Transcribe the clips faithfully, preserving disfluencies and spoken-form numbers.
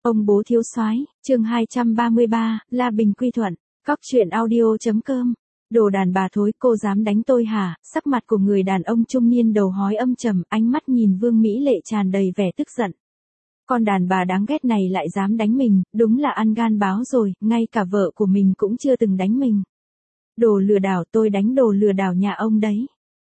Ông bố thiếu soái, chương hai trăm ba mươi ba, La Bình quy thuận. Cóc truyện audio.com. Đồ đàn bà thối, cô dám đánh tôi hả? Sắc mặt của người đàn ông trung niên đầu hói âm trầm, ánh mắt nhìn Vương Mỹ Lệ tràn đầy vẻ tức giận. Con đàn bà đáng ghét này lại dám đánh mình, đúng là ăn gan báo rồi, ngay cả vợ của mình cũng chưa từng đánh mình. Đồ lừa đảo, tôi đánh đồ lừa đảo nhà ông đấy.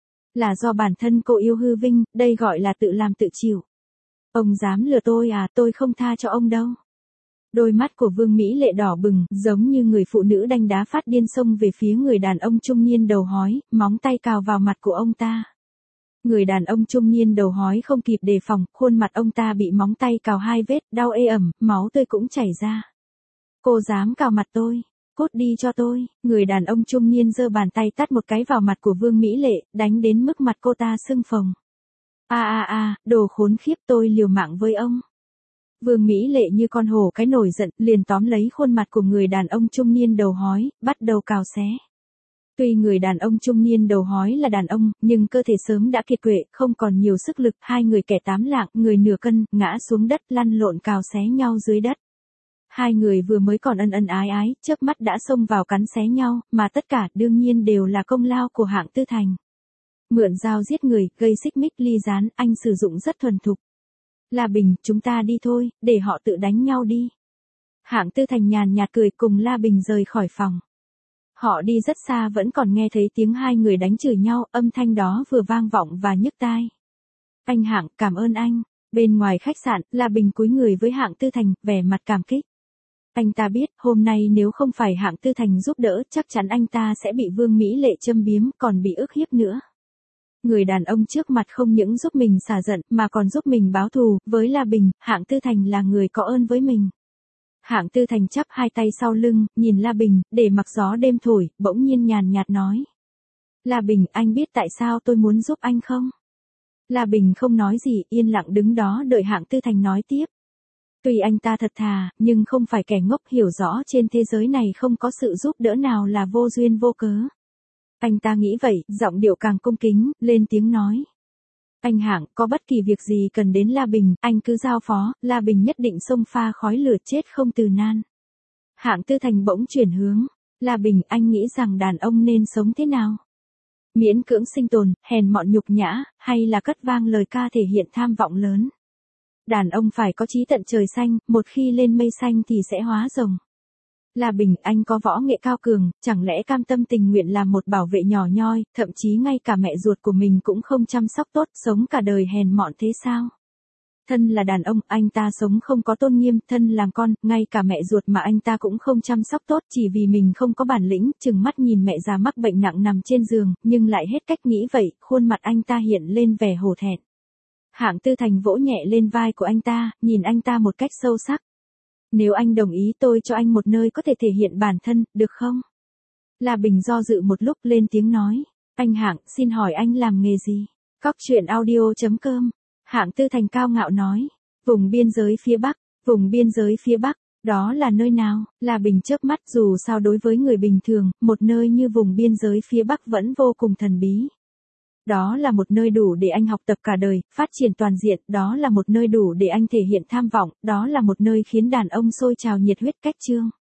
Là do bản thân cô yêu hư vinh, đây gọi là tự làm tự chịu. Ông dám lừa tôi à, tôi không tha cho ông đâu. Đôi mắt của Vương Mỹ Lệ đỏ bừng, giống như người phụ nữ đanh đá phát điên xông về phía người đàn ông trung niên đầu hói, móng tay cào vào mặt của ông ta. Người đàn ông trung niên đầu hói không kịp đề phòng, khuôn mặt ông ta bị móng tay cào hai vết, đau ê ẩm, máu tươi cũng chảy ra. Cô dám cào mặt tôi, cút đi cho tôi. Người đàn ông trung niên giơ bàn tay tát một cái vào mặt của Vương Mỹ Lệ, đánh đến mức mặt cô ta sưng phồng. A a a, đồ khốn khiếp, tôi liều mạng với ông. Vương Mỹ Lệ như con hổ cái nổi giận, liền tóm lấy khuôn mặt của người đàn ông trung niên đầu hói, bắt đầu cào xé. Tuy người đàn ông trung niên đầu hói là đàn ông, nhưng cơ thể sớm đã kiệt quệ, không còn nhiều sức lực, hai người kẻ tám lạng, người nửa cân, ngã xuống đất, lăn lộn cào xé nhau dưới đất. Hai người vừa mới còn ân ân ái ái, chớp mắt đã xông vào cắn xé nhau, mà tất cả đương nhiên đều là công lao của Hạng Tư Thành. Mượn dao giết người, gây xích mích ly gián, anh sử dụng rất thuần thục. La Bình, chúng ta đi thôi, để họ tự đánh nhau đi. Hạng Tư Thành nhàn nhạt cười cùng La Bình rời khỏi phòng. Họ đi rất xa vẫn còn nghe thấy tiếng hai người đánh chửi nhau, âm thanh đó vừa vang vọng và nhức tai. Anh Hạng, cảm ơn anh. Bên ngoài khách sạn, La Bình cúi người với Hạng Tư Thành, vẻ mặt cảm kích. Anh ta biết, hôm nay nếu không phải Hạng Tư Thành giúp đỡ, chắc chắn anh ta sẽ bị Vương Mỹ Lệ châm biếm, còn bị ức hiếp nữa. Người đàn ông trước mặt không những giúp mình xả giận, mà còn giúp mình báo thù, với La Bình, Hạng Tư Thành là người có ơn với mình. Hạng Tư Thành chắp hai tay sau lưng, nhìn La Bình, để mặc gió đêm thổi, bỗng nhiên nhàn nhạt nói. La Bình, anh biết tại sao tôi muốn giúp anh không? La Bình không nói gì, yên lặng đứng đó đợi Hạng Tư Thành nói tiếp. Tuy anh ta thật thà, nhưng không phải kẻ ngốc, hiểu rõ trên thế giới này không có sự giúp đỡ nào là vô duyên vô cớ. Anh ta nghĩ vậy, giọng điệu càng cung kính, lên tiếng nói. Anh Hạng, có bất kỳ việc gì cần đến La Bình, anh cứ giao phó, La Bình nhất định xông pha khói lửa chết không từ nan. Hạng Tư Thành bỗng chuyển hướng. La Bình, anh nghĩ rằng đàn ông nên sống thế nào? Miễn cưỡng sinh tồn, hèn mọn nhục nhã, hay là cất vang lời ca thể hiện tham vọng lớn? Đàn ông phải có chí tận trời xanh, một khi lên mây xanh thì sẽ hóa rồng. La Bình, anh có võ nghệ cao cường, chẳng lẽ cam tâm tình nguyện làm một bảo vệ nhỏ nhoi, thậm chí ngay cả mẹ ruột của mình cũng không chăm sóc tốt, sống cả đời hèn mọn thế sao? Thân là đàn ông, anh ta sống không có tôn nghiêm, thân làm con, ngay cả mẹ ruột mà anh ta cũng không chăm sóc tốt, chỉ vì mình không có bản lĩnh, chừng mắt nhìn mẹ già mắc bệnh nặng nằm trên giường, nhưng lại hết cách nghĩ vậy, khuôn mặt anh ta hiện lên vẻ hổ thẹn. Hạng Tư Thành vỗ nhẹ lên vai của anh ta, nhìn anh ta một cách sâu sắc. Nếu anh đồng ý tôi cho anh một nơi có thể thể hiện bản thân, được không? La Bình do dự một lúc lên tiếng nói. Anh Hạng, xin hỏi anh làm nghề gì? Cóc truyện audio.com. Hạng Tư Thành cao ngạo nói. Vùng biên giới phía Bắc, vùng biên giới phía Bắc, đó là nơi nào? La Bình chớp mắt, dù sao đối với người bình thường, một nơi như vùng biên giới phía Bắc vẫn vô cùng thần bí. Đó là một nơi đủ để anh học tập cả đời, phát triển toàn diện, đó là một nơi đủ để anh thể hiện tham vọng, đó là một nơi khiến đàn ông sôi trào nhiệt huyết cách chương.